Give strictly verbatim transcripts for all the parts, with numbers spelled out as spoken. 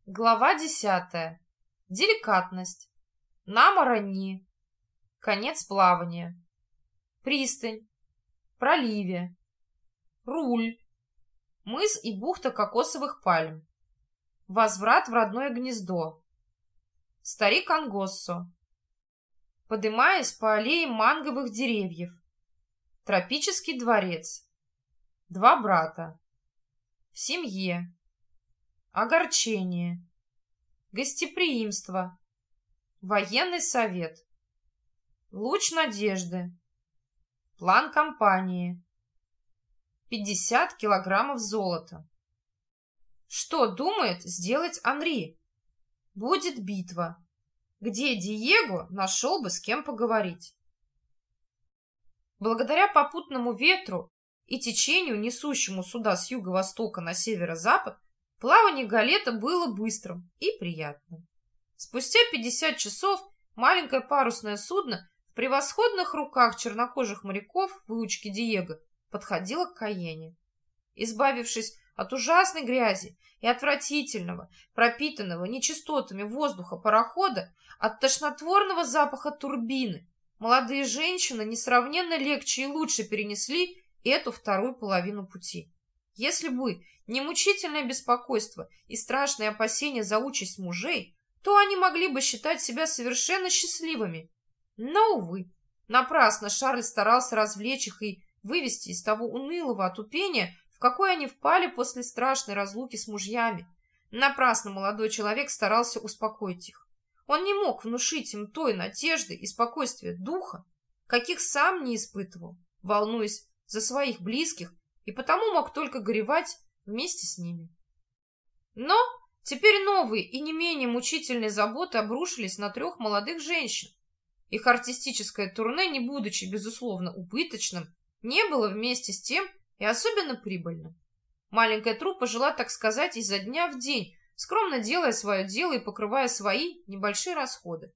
Глава десятая. Деликатность. На Мараньи. Конец плавания. Пристань. Проливе. Руль. Мыс и бухта кокосовых пальм. Возврат в родное гнездо. Старик Ангоссо. Подымаясь по аллее манговых деревьев. Тропический дворец. Два брата. В семье. Огорчение. Гостеприимство. Военный совет. Луч надежды. План кампании. пятьдесят килограммов золота. Что думает сделать Анри? Будет битва, где Диего нашел бы с кем поговорить. Благодаря попутному ветру и течению, несущему суда с юго-востока на северо-запад, плавание галета было быстрым и приятным. Спустя пятьдесят часов маленькое парусное судно в превосходных руках чернокожих моряков выучки Диего подходило к Кайене. Избавившись от ужасной грязи и отвратительного, пропитанного нечистотами воздуха парохода, от тошнотворного запаха турбины, молодые женщины несравненно легче и лучше перенесли эту вторую половину пути. Если бы не мучительное беспокойство и страшные опасения за участь мужей, то они могли бы считать себя совершенно счастливыми. Но, увы, напрасно Шарль старался развлечь их и вывести из того унылого отупения, в какое они впали после страшной разлуки с мужьями. Напрасно молодой человек старался успокоить их. Он не мог внушить им той надежды и спокойствия духа, каких сам не испытывал, волнуясь за своих близких, и потому мог только горевать вместе с ними. Но теперь новые и не менее мучительные заботы обрушились на трех молодых женщин. Их артистическое турне, не будучи, безусловно, убыточным, не было вместе с тем и особенно прибыльным. Маленькая труппа жила, так сказать, изо дня в день, скромно делая свое дело и покрывая свои небольшие расходы.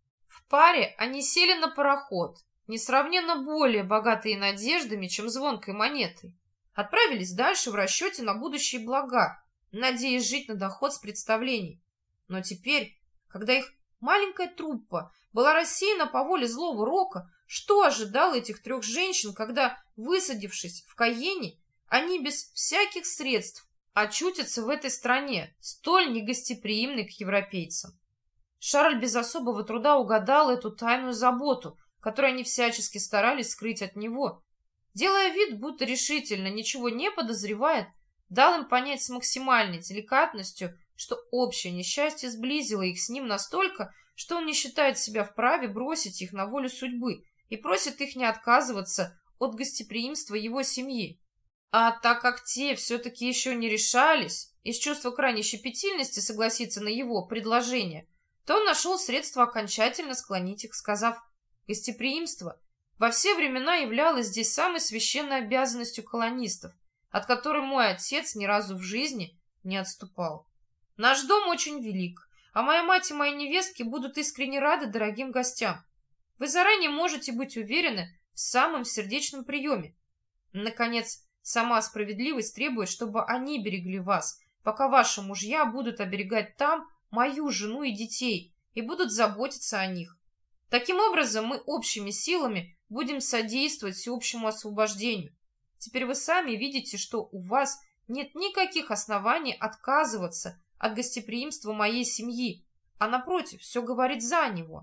В паре они сели на пароход, несравненно более богатые надеждами, чем звонкой монетой. Отправились дальше в расчете на будущие блага, надеясь жить на доход с представлений. Но теперь, когда их маленькая труппа была рассеяна по воле злого рока, что ожидало этих трех женщин, когда, высадившись в Кайене, они без всяких средств очутятся в этой стране, столь негостеприимной к европейцам? Шарль без особого труда угадал эту тайную заботу, которую они всячески старались скрыть от него. Делая вид, будто решительно ничего не подозревает, дал им понять с максимальной деликатностью, что общее несчастье сблизило их с ним настолько, что он не считает себя вправе бросить их на волю судьбы и просит их не отказываться от гостеприимства его семьи. А так как те все-таки еще не решались, из чувства крайней щепетильности согласиться на его предложение, то он нашел средство окончательно склонить их, сказав: «Гостеприимство во все времена являлось здесь самой священной обязанностью колонистов, от которой мой отец ни разу в жизни не отступал. Наш дом очень велик, а моя мать и мои невестки будут искренне рады дорогим гостям. Вы заранее можете быть уверены в самом сердечном приеме. Наконец, сама справедливость требует, чтобы они берегли вас, пока ваши мужья будут оберегать там мою жену и детей и будут заботиться о них. Таким образом, мы общими силами будем содействовать всеобщему освобождению. Теперь вы сами видите, что у вас нет никаких оснований отказываться от гостеприимства моей семьи, а напротив, все говорит за него».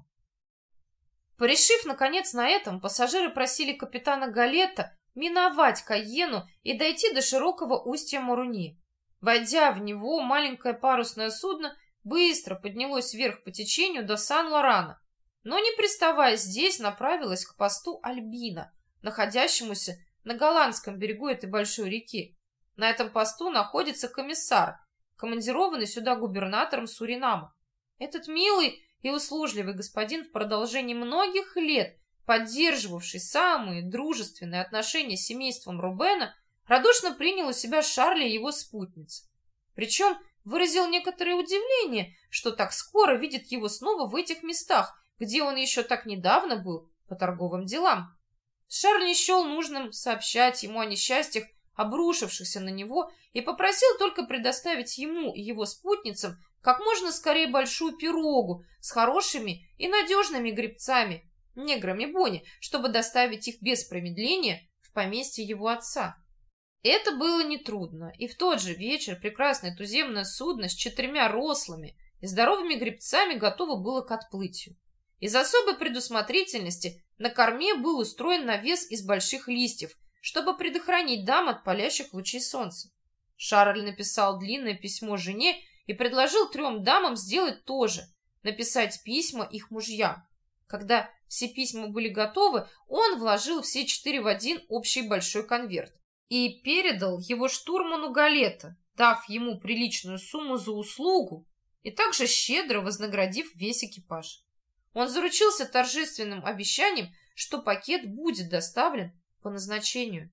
Порешив, наконец, на этом, пассажиры просили капитана Галета миновать Кайену и дойти до широкого устья Маруни. Войдя в него, маленькое парусное судно быстро поднялось вверх по течению до Сан-Лорана, но, не приставая здесь, направилась к посту Альбина, находящемуся на голландском берегу этой большой реки. На этом посту находится комиссар, командированный сюда губернатором Суринама. Этот милый и услужливый господин, в продолжении многих лет поддерживавший самые дружественные отношения с семейством Рубена, радушно принял у себя Шарля и его спутниц. Причем выразил некоторое удивление, что так скоро видит его снова в этих местах, где он еще так недавно был по торговым делам. Шарль не счел нужным сообщать ему о несчастьях, обрушившихся на него, и попросил только предоставить ему и его спутницам как можно скорее большую пирогу с хорошими и надежными гребцами, неграми Бонни, чтобы доставить их без промедления в поместье его отца. Это было нетрудно, и в тот же вечер прекрасное туземное судно с четырьмя рослыми и здоровыми гребцами готово было к отплытию. Из особой предусмотрительности на корме был устроен навес из больших листьев, чтобы предохранить дам от палящих лучей солнца. Шарль написал длинное письмо жене и предложил трем дамам сделать то же, написать письма их мужьям. Когда все письма были готовы, он вложил все четыре в один общий большой конверт и передал его штурману Галетто, дав ему приличную сумму за услугу и также щедро вознаградив весь экипаж. Он заручился торжественным обещанием, что пакет будет доставлен по назначению.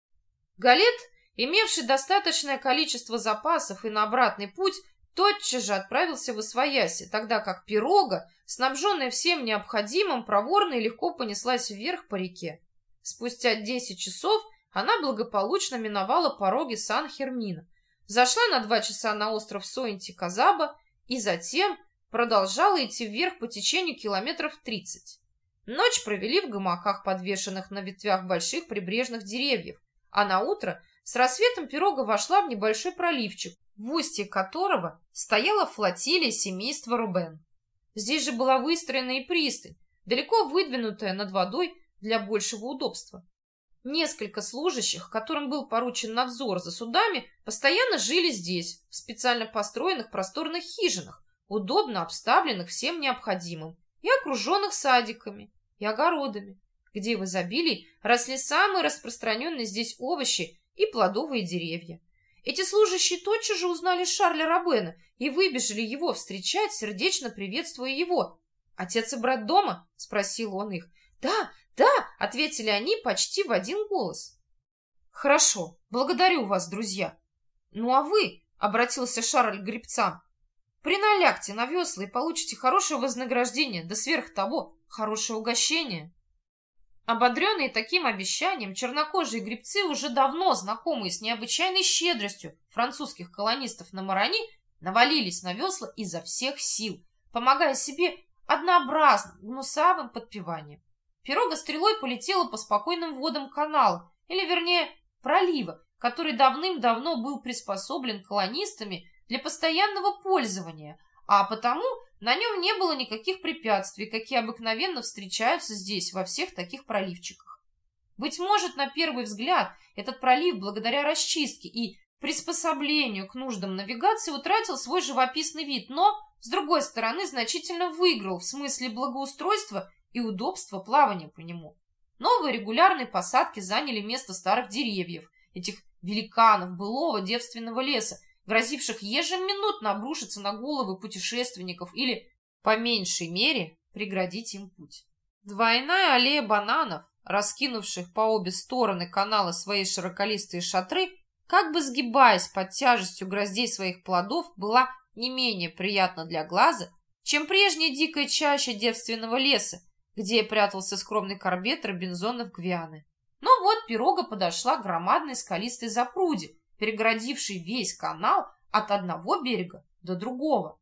Галет, имевший достаточное количество запасов и на обратный путь, тотчас же отправился в Освояси, тогда как пирога, снабженная всем необходимым, проворно и легко понеслась вверх по реке. Спустя десять часов она благополучно миновала пороги Сан-Хермино, зашла на два часа на остров Сойнти-Казаба и затем продолжала идти вверх по течению километров тридцать. Ночь провели в гамаках, подвешенных на ветвях больших прибрежных деревьев, а на утро с рассветом пирога вошла в небольшой проливчик, в устье которого стояла флотилия семейства Рубен. Здесь же была выстроена и пристань, далеко выдвинутая над водой для большего удобства. Несколько служащих, которым был поручен надзор за судами, постоянно жили здесь, в специально построенных просторных хижинах, удобно обставленных всем необходимым и окруженных садиками и огородами, где в изобилии росли самые распространенные здесь овощи и плодовые деревья. Эти служащие тотчас же узнали Шарля Робена и выбежали его встречать, сердечно приветствуя его. «Отец и брат дома?» — спросил он их. «Да, да!» — ответили они почти в один голос. «Хорошо, благодарю вас, друзья. Ну а вы?» — обратился Шарль к гребцам. «Приналягте на весла и получите хорошее вознаграждение, да сверх того хорошее угощение». Ободренные таким обещанием, чернокожие гребцы, уже давно знакомые с необычайной щедростью французских колонистов на Марони, навалились на весла изо всех сил, помогая себе однообразным, гнусавым подпеванием. Пирога стрелой полетела по спокойным водам канала, или, вернее, пролива, который давным-давно был приспособлен колонистами для постоянного пользования, а потому на нем не было никаких препятствий, какие обыкновенно встречаются здесь, во всех таких проливчиках. Быть может, на первый взгляд, этот пролив, благодаря расчистке и приспособлению к нуждам навигации, утратил свой живописный вид, но, с другой стороны, значительно выиграл в смысле благоустройства и удобства плавания по нему. Новые регулярные посадки заняли место старых деревьев, этих великанов былого девственного леса, грозивших ежеминутно обрушиться на головы путешественников или, по меньшей мере, преградить им путь. Двойная аллея бананов, раскинувших по обе стороны канала свои широколистые шатры, как бы сгибаясь под тяжестью гроздей своих плодов, была не менее приятна для глаза, чем прежняя дикая чаща девственного леса, где прятался скромный корбет Робинзонов Гвианы. Но вот пирога подошла к громадной скалистой запруде, перегородивший весь канал от одного берега до другого.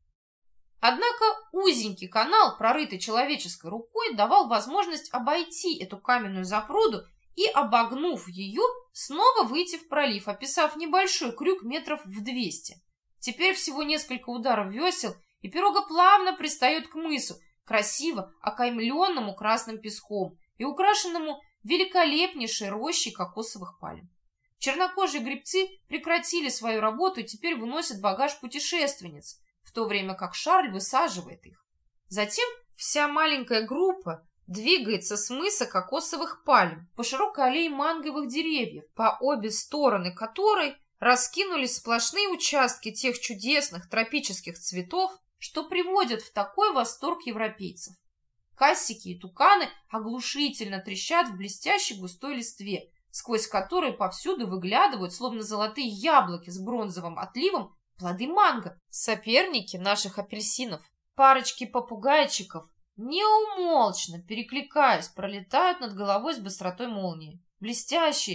Однако узенький канал, прорытый человеческой рукой, давал возможность обойти эту каменную запруду и, обогнув ее, снова выйти в пролив, описав небольшой крюк метров в двести. Теперь всего несколько ударов весел, и пирога плавно пристает к мысу, красиво окаймленному красным песком и украшенному великолепнейшей рощей кокосовых пальм. Чернокожие гребцы прекратили свою работу и теперь выносят багаж путешественниц, в то время как Шарль высаживает их. Затем вся маленькая группа двигается с мыса кокосовых пальм по широкой аллее манговых деревьев, по обе стороны которой раскинулись сплошные участки тех чудесных тропических цветов, что приводят в такой восторг европейцев. Кассики и туканы оглушительно трещат в блестящей густой листве, сквозь которые повсюду выглядывают, словно золотые яблоки с бронзовым отливом, плоды манго, соперники наших апельсинов. Парочки попугайчиков, неумолчно перекликаясь, пролетают над головой с быстротой молнии. Блестящие,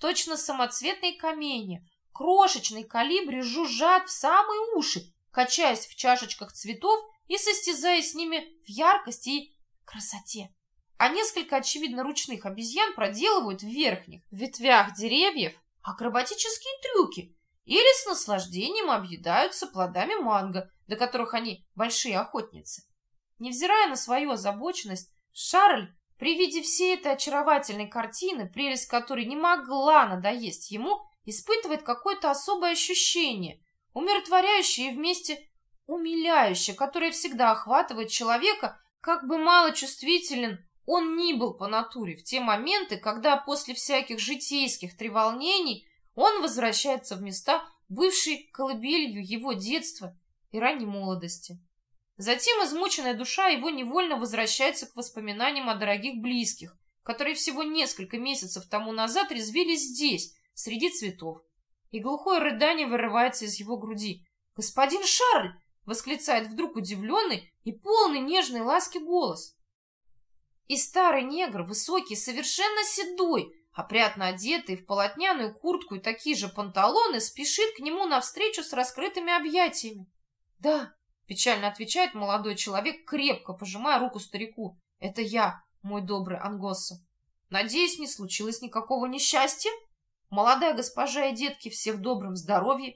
точно самоцветные камни, крошечной калибри жужжат в самые уши, качаясь в чашечках цветов и состязаясь с ними в яркости и красоте. А несколько, очевидно, ручных обезьян проделывают в верхних ветвях деревьев акробатические трюки или с наслаждением объедаются плодами манго, до которых они большие охотницы. Невзирая на свою озабоченность, Шарль при виде всей этой очаровательной картины, прелесть которой не могла надоесть ему, испытывает какое-то особое ощущение, умиротворяющее и вместе умиляющее, которое всегда охватывает человека, как бы малочувствителен он ни был по натуре в те моменты, когда после всяких житейских треволнений он возвращается в места, бывшие колыбелью его детства и ранней молодости. Затем измученная душа его невольно возвращается к воспоминаниям о дорогих близких, которые всего несколько месяцев тому назад резвились здесь, среди цветов. И глухое рыдание вырывается из его груди. «Господин Шарль!» — восклицает вдруг удивленный и полный нежной ласки голос. И старый негр, высокий, совершенно седой, опрятно одетый в полотняную куртку и такие же панталоны, спешит к нему навстречу с раскрытыми объятиями. «Да», — печально отвечает молодой человек, крепко пожимая руку старику, — «это я, мой добрый Ангосса. Надеюсь, не случилось никакого несчастья? Молодая госпожа и детки все в добром здоровье?»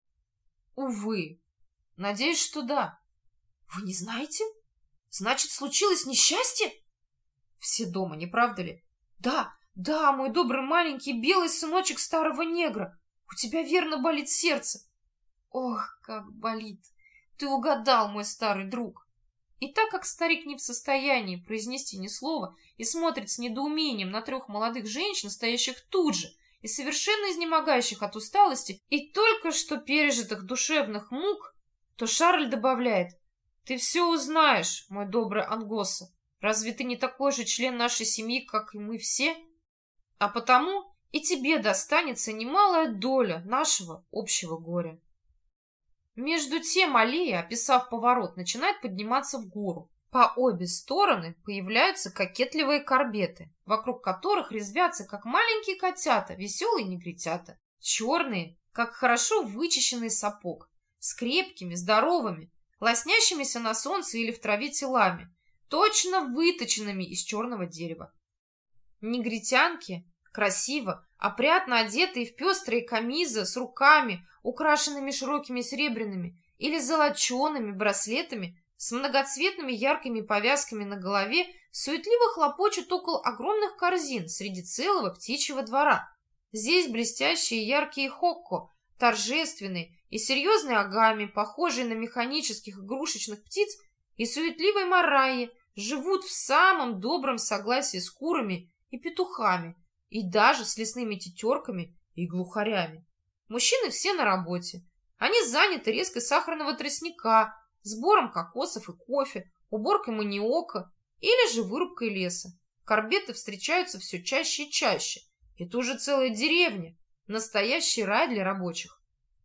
«Увы. Надеюсь, что да». «Вы не знаете? Значит, случилось несчастье?» «Все дома, не правда ли?» «Да, да, мой добрый маленький белый сыночек старого негра. У тебя верно болит сердце». «Ох, как болит! Ты угадал, мой старый друг». И так как старик не в состоянии произнести ни слова и смотрит с недоумением на трех молодых женщин, стоящих тут же и совершенно изнемогающих от усталости и только что пережитых душевных мук, то Шарль добавляет: «Ты все узнаешь, мой добрый Ангосса. Разве ты не такой же член нашей семьи, как и мы все? А потому и тебе достанется немалая доля нашего общего горя». Между тем аллея, описав поворот, начинает подниматься в гору. По обе стороны появляются кокетливые корбеты, вокруг которых резвятся, как маленькие котята, веселые негритята, черные, как хорошо вычищенный сапог, с крепкими, здоровыми, лоснящимися на солнце или в траве телами, точно выточенными из черного дерева. Негритянки красиво, опрятно одетые в пестрые камизы с руками, украшенными широкими серебряными или золочеными браслетами, с многоцветными яркими повязками на голове, суетливо хлопочут около огромных корзин среди целого птичьего двора. Здесь блестящие яркие хокко, торжественные и серьезные агами, похожие на механических игрушечных птиц, и суетливые мараи живут в самом добром согласии с курами и петухами, и даже с лесными тетерками и глухарями. Мужчины все на работе. Они заняты резкой сахарного тростника, сбором кокосов и кофе, уборкой маниока или же вырубкой леса. Корбеты встречаются все чаще и чаще. Это уже целая деревня, настоящий рай для рабочих.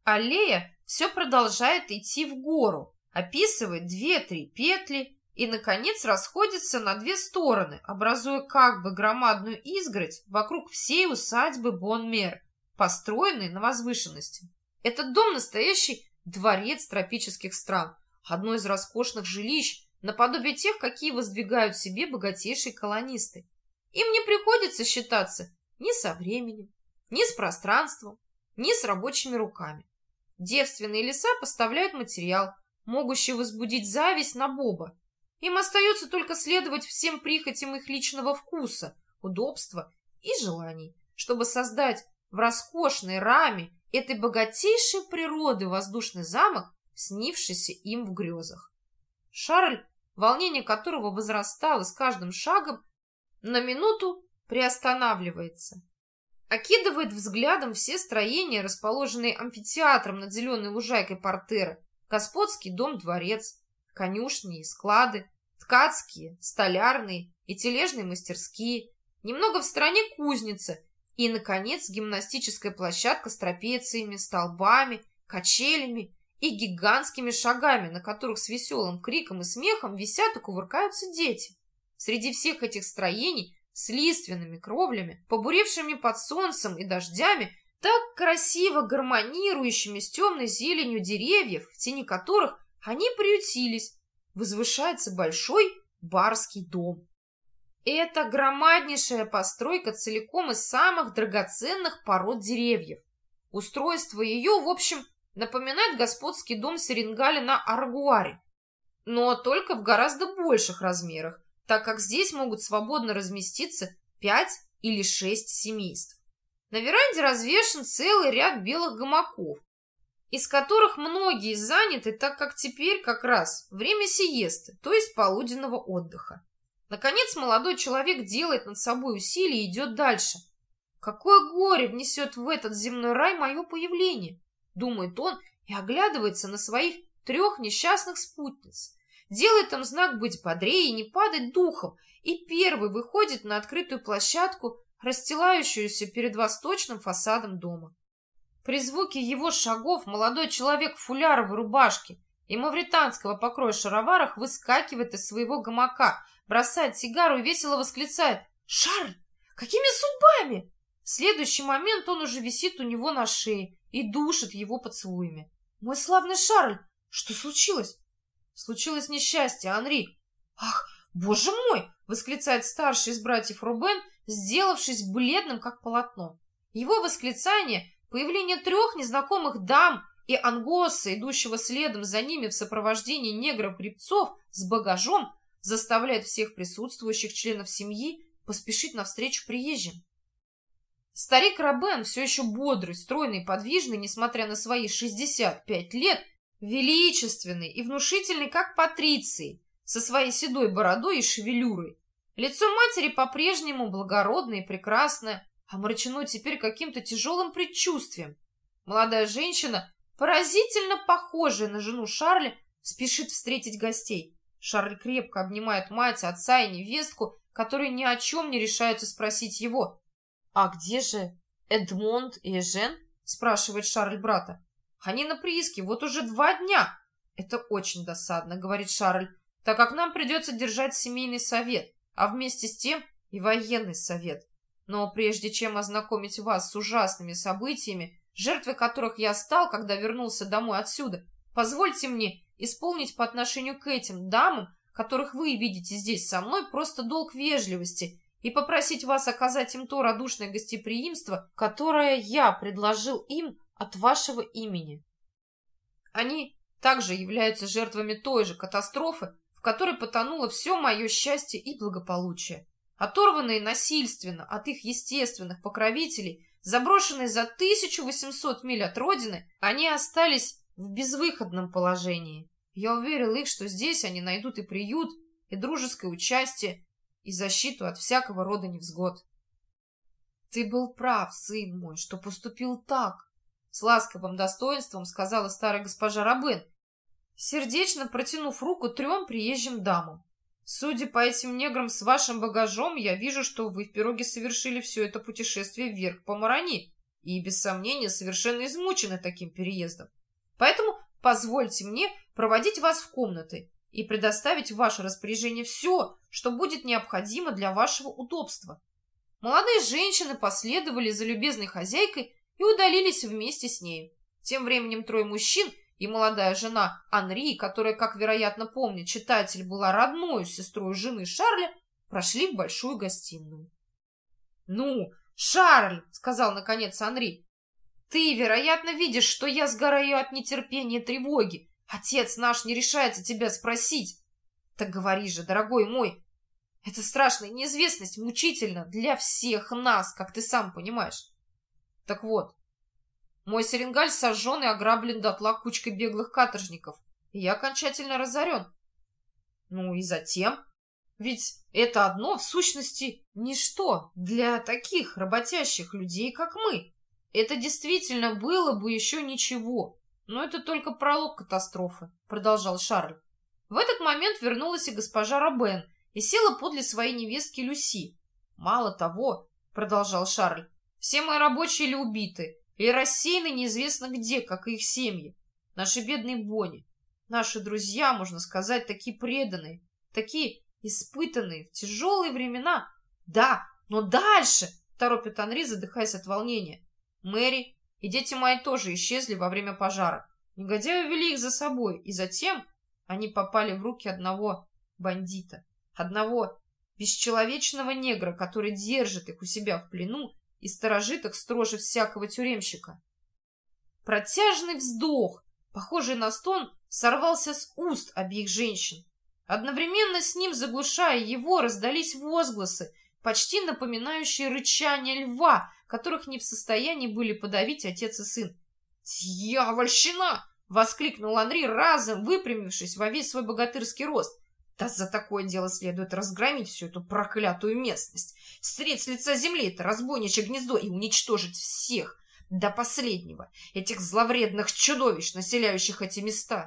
Аллея все продолжает идти в гору, описывает две-три петли и, наконец, расходится на две стороны, образуя как бы громадную изгородь вокруг всей усадьбы Бон-Мер, построенной на возвышенности. Этот дом настоящий дворец тропических стран, одно из роскошных жилищ, наподобие тех, какие воздвигают себе богатейшие колонисты. Им не приходится считаться ни со временем, ни с пространством, ни с рабочими руками. Девственные леса поставляют материал, могущий возбудить зависть на Боба. Им остается только следовать всем прихотям их личного вкуса, удобства и желаний, чтобы создать в роскошной раме этой богатейшей природы воздушный замок, снившийся им в грезах. Шарль, волнение которого возрастало с каждым шагом, на минуту приостанавливается. Окидывает взглядом все строения, расположенные амфитеатром над зеленой лужайкой портера, господский дом-дворец, конюшни и склады, ткацкие, столярные и тележные мастерские, немного в стороне кузница и, наконец, гимнастическая площадка с трапециями, столбами, качелями и гигантскими шагами, на которых с веселым криком и смехом висят и кувыркаются дети. Среди всех этих строений с лиственными кровлями, побуревшими под солнцем и дождями, так красиво гармонирующими с темной зеленью деревьев, в тени которых они приютились, возвышается большой барский дом. Это громаднейшая постройка целиком из самых драгоценных пород деревьев. Устройство ее, в общем, напоминает господский дом Серенгаля на Аргуаре, но только в гораздо больших размерах, так как здесь могут свободно разместиться пять или шесть семейств. На веранде развешан целый ряд белых гамаков, из которых многие заняты, так как теперь как раз время сиесты, то есть полуденного отдыха. Наконец молодой человек делает над собой усилие и идет дальше. Какое горе внесет в этот земной рай мое появление, думает он и оглядывается на своих трех несчастных спутниц. Делает им знак быть бодрее и не падать духом, и первый выходит на открытую площадку, расстилающуюся перед восточным фасадом дома. При звуке его шагов молодой человек в фуляровой рубашке и мавританского покроя шароварах выскакивает из своего гамака, бросает сигару и весело восклицает: «Шарль, какими судьбами?» В следующий момент он уже висит у него на шее и душит его поцелуями. «Мой славный Шарль, что случилось?» «Случилось несчастье, Анри». «Ах, боже мой!» — восклицает старший из братьев Рубен, сделавшись бледным, как полотно. Его восклицание, появление трех незнакомых дам и ангоса, идущего следом за ними в сопровождении негров-гребцов с багажом, заставляет всех присутствующих членов семьи поспешить навстречу приезжим. Старик Робен, все еще бодрый, стройный и подвижный, несмотря на свои шестьдесят пять лет, величественный и внушительный, как Патриций, со своей седой бородой и шевелюрой. Лицо матери по-прежнему благородное и прекрасное, омрачено теперь каким-то тяжелым предчувствием. Молодая женщина, поразительно похожая на жену Шарля, спешит встретить гостей. Шарль крепко обнимает мать, отца и невестку, которые ни о чем не решаются спросить его. «А где же Эдмонд и Эжен?» – спрашивает Шарль брата. «Они на прииске вот уже два дня». «Это очень досадно», – говорит Шарль, «так как нам придется держать семейный совет, а вместе с тем и военный совет. Но прежде чем ознакомить вас с ужасными событиями, жертвой которых я стал, когда вернулся домой отсюда, позвольте мне исполнить по отношению к этим дамам, которых вы видите здесь со мной, просто долг вежливости и попросить вас оказать им то радушное гостеприимство, которое я предложил им от вашего имени. Они также являются жертвами той же катастрофы, в которой потонуло все мое счастье и благополучие. Оторванные насильственно от их естественных покровителей, заброшенные за тысячу восемьсот миль от родины, они остались в безвыходном положении. Я уверил их, что здесь они найдут и приют, и дружеское участие, и защиту от всякого рода невзгод. «Ты был прав, сын мой, что поступил так», — с ласковым достоинством сказала старая госпожа Робен, сердечно протянув руку трем приезжим дамам. «Судя по этим неграм с вашим багажом, я вижу, что вы в пироге совершили все это путешествие вверх по Марани и, без сомнения, совершенно измучены таким переездом. Поэтому позвольте мне проводить вас в комнаты и предоставить в ваше распоряжение все, что будет необходимо для вашего удобства». Молодые женщины последовали за любезной хозяйкой и удалились вместе с нею. Тем временем трое мужчин и молодая жена Анри, которая, как вероятно помнит читатель, была родной сестрой жены Шарля, прошли в большую гостиную. «Ну, Шарль, — сказал наконец Анри, — ты, вероятно, видишь, что я сгораю от нетерпения и тревоги. Отец наш не решается тебя спросить. Так говори же, дорогой мой, эта страшная неизвестность мучительна для всех нас, как ты сам понимаешь. Так вот, мой Серенгаль сожжен и ограблен дотла кучкой беглых каторжников, и я окончательно разорен. Ну и затем, ведь это одно, в сущности, ничто для таких работящих людей, как мы. Это действительно было бы еще ничего, но это только пролог катастрофы, продолжал Шарль. В этот момент вернулась и госпожа Робен и села подле своей невестки Люси. Мало того, продолжал Шарль, все мои рабочие или убиты, или рассеяны неизвестно где, как и их семьи. Наши бедные Бонни, наши друзья, можно сказать, такие преданные, такие испытанные в тяжелые времена, Да, но дальше, торопит Анри, задыхаясь от волнения. Мэри и дети мои тоже исчезли во время пожара. Негодяи увели их за собой, и затем они попали в руки одного бандита, одного бесчеловечного негра, который держит их у себя в плену и сторожит их строже всякого тюремщика. Протяжный вздох, похожий на стон, сорвался с уст обеих женщин. Одновременно с ним, заглушая его, раздались возгласы, почти напоминающие рычание льва, которых не в состоянии были подавить отец и сын. «Дьявольщина!» — воскликнул Анри, разом выпрямившись во весь свой богатырский рост. «Да за такое дело следует разгромить всю эту проклятую местность, стереть с лица земли это разбойничье гнездо и уничтожить всех, до последнего, этих зловредных чудовищ, населяющих эти места».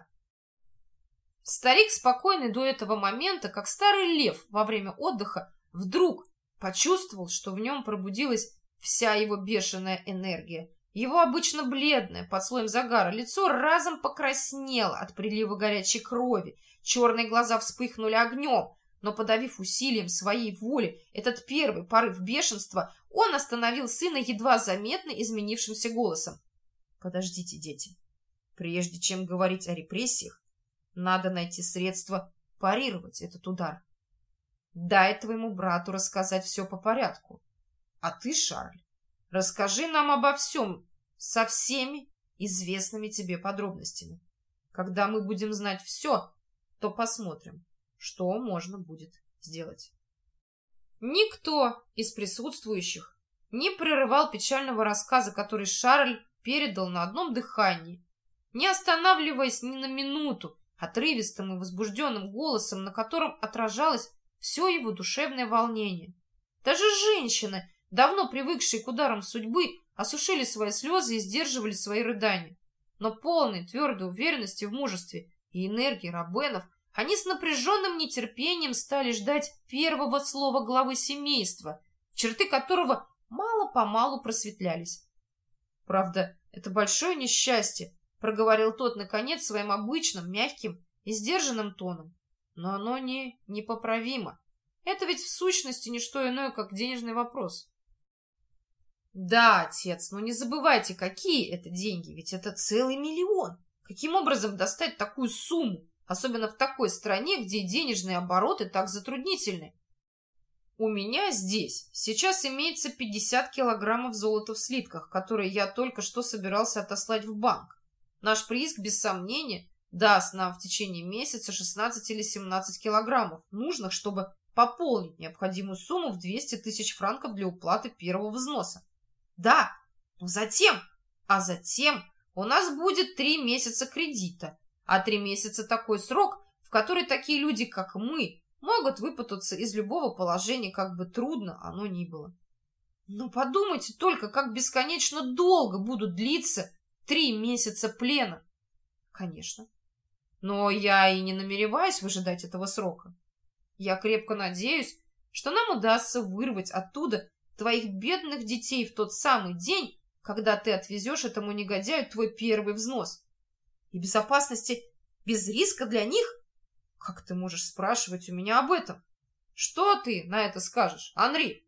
Старик, спокойный до этого момента, как старый лев во время отдыха, вдруг почувствовал, что в нем пробудилась вся его бешеная энергия. Его обычно бледное, под слоем загара, лицо разом покраснело от прилива горячей крови, черные глаза вспыхнули огнем, но, подавив усилием своей воли этот первый порыв бешенства, он остановил сына едва заметно изменившимся голосом. «Подождите, дети. Прежде чем говорить о репрессиях, надо найти средства парировать этот удар. Дай твоему брату рассказать все по порядку. А ты, Шарль, расскажи нам обо всем со всеми известными тебе подробностями. Когда мы будем знать все, то посмотрим, что можно будет сделать». Никто из присутствующих не прерывал печального рассказа, который Шарль передал на одном дыхании, не останавливаясь ни на минуту, отрывистым и возбужденным голосом, на котором отражалось все его душевное волнение. Даже женщины, давно привыкшие к ударам судьбы, осушили свои слезы и сдерживали свои рыдания. Но полной твердой уверенности в мужестве и энергии Робенов, они с напряженным нетерпением стали ждать первого слова главы семейства, черты которого мало-помалу просветлялись. «Правда, это большое несчастье», — проговорил тот, наконец, своим обычным, мягким и сдержанным тоном. «Но оно не непоправимо. Это ведь в сущности не что иное, как денежный вопрос». «Да, отец, но не забывайте, какие это деньги, ведь это целый миллион. Каким образом достать такую сумму, особенно в такой стране, где денежные обороты так затруднительны? У меня здесь сейчас имеется пятьдесят килограммов золота в слитках, которые я только что собирался отослать в банк. Наш прииск, без сомнения, даст нам в течение месяца шестнадцать или семнадцать килограммов, нужных, чтобы пополнить необходимую сумму в двести тысяч франков для уплаты первого взноса. Да, но затем, а затем у нас будет три месяца кредита, а три месяца такой срок, в который такие люди, как мы, могут выпутаться из любого положения, как бы трудно оно ни было. Но подумайте только, как бесконечно долго будут длиться три месяца плена. Конечно. Но я и не намереваюсь выжидать этого срока. Я крепко надеюсь, что нам удастся вырвать оттуда твоих бедных детей в тот самый день, когда ты отвезешь этому негодяю твой первый взнос. И безопасности без риска для них? Как ты можешь спрашивать у меня об этом? Что ты на это скажешь, Анри?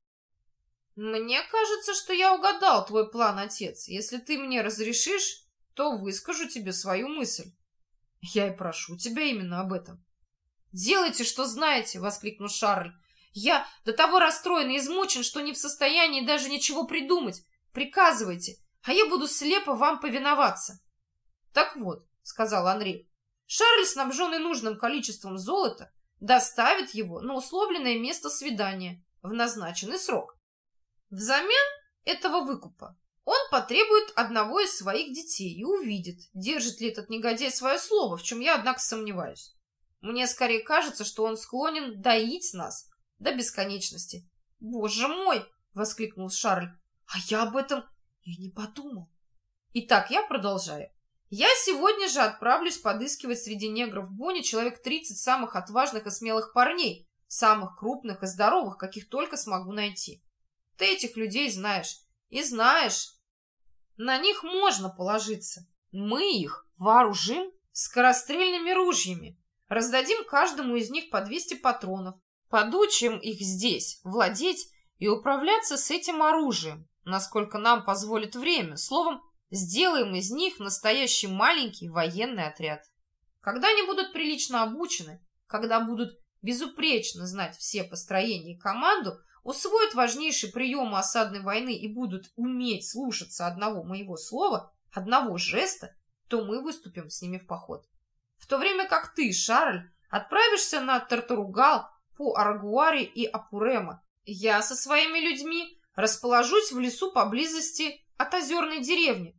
Мне кажется, что я угадал твой план, отец. Если ты мне разрешишь, то выскажу тебе свою мысль. Я и прошу тебя именно об этом. «Делайте, что знаете!» — воскликнул Шарль. «Я до того расстроен и измучен, что не в состоянии даже ничего придумать. Приказывайте, а я буду слепо вам повиноваться». «Так вот», — сказал Анри, — «Шарль, снабженный нужным количеством золота, доставит его на условленное место свидания в назначенный срок. Взамен этого выкупа он потребует одного из своих детей и увидит, держит ли этот негодяй свое слово, в чем я, однако, сомневаюсь. Мне скорее кажется, что он склонен доить нас до бесконечности». «Боже мой!» — воскликнул Шарль. «А я об этом и не подумал». «Итак, я продолжаю. Я сегодня же отправлюсь подыскивать среди негров в Бонне человек тридцать самых отважных и смелых парней, самых крупных и здоровых, каких только смогу найти. Ты этих людей знаешь. И знаешь, на них можно положиться. Мы их вооружим скорострельными ружьями, раздадим каждому из них по двести патронов, Подучим их здесь владеть и управляться с этим оружием, насколько нам позволит время. Словом, сделаем из них настоящий маленький военный отряд. Когда они будут прилично обучены, когда будут безупречно знать все построения и команду, усвоят важнейшие приемы осадной войны и будут уметь слушаться одного моего слова, одного жеста, то мы выступим с ними в поход. В то время как ты, Шарль, отправишься на Тартаругал по Арагуаре и Апурема, я со своими людьми расположусь в лесу поблизости от озерной деревни.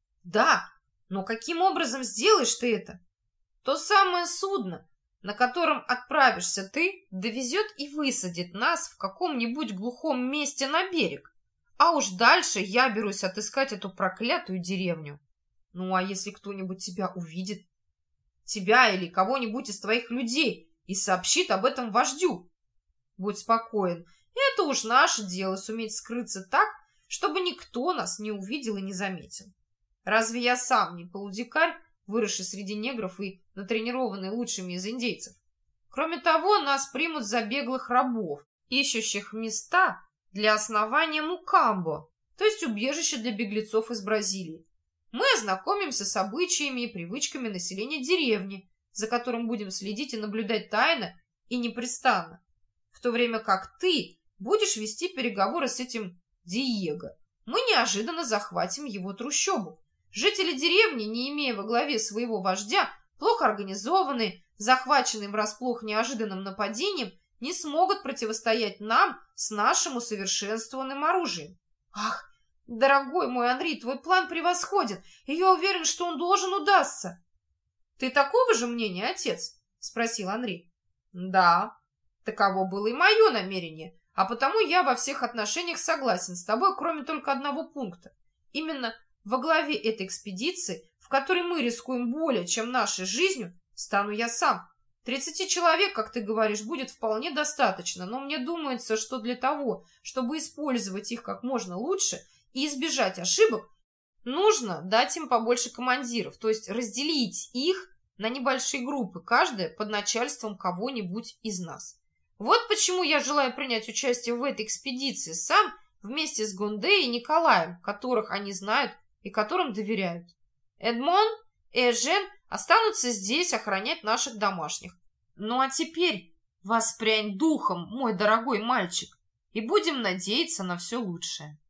Да, но каким образом сделаешь ты это? То самое судно, на котором отправишься ты, довезет и высадит нас в каком-нибудь глухом месте на берег. А уж дальше я берусь отыскать эту проклятую деревню. Ну, а если кто-нибудь тебя увидит? Тебя или кого-нибудь из твоих людей и сообщит об этом вождю? Будь спокоен, это уж наше дело суметь скрыться так, чтобы никто нас не увидел и не заметил. Разве я сам не полудикарь, выросший среди негров и натренированный лучшими из индейцев? Кроме того, нас примут за беглых рабов, ищущих места для основания Мукамбо, то есть убежище для беглецов из Бразилии. Мы ознакомимся с обычаями и привычками населения деревни, за которым будем следить и наблюдать тайно и непрестанно, в то время как ты будешь вести переговоры с этим Диего. Мы неожиданно захватим его трущобу. Жители деревни, не имея во главе своего вождя, плохо организованные, захваченные врасплох неожиданным нападением, не смогут противостоять нам с нашим усовершенствованным оружием. Ах, дорогой мой Анри, твой план превосходен, и я уверен, что он должен удастся. Ты такого же мнения, отец? Спросил Анри. Да, таково было и мое намерение, а потому я во всех отношениях согласен с тобой, кроме только одного пункта. Именно во главе этой экспедиции, в которой мы рискуем более, чем нашей жизнью, стану я сам. Тридцати человек, как ты говоришь, будет вполне достаточно, но мне думается, что для того, чтобы использовать их как можно лучше и избежать ошибок, нужно дать им побольше командиров, то есть разделить их на небольшие группы, каждая под начальством кого-нибудь из нас. Вот почему я желаю принять участие в этой экспедиции сам вместе с Гонде и Николаем, которых они знают и которым доверяют. Эдмон и Эжен останутся здесь охранять наших домашних. Ну а теперь воспрянь духом, мой дорогой мальчик, и будем надеяться на все лучшее.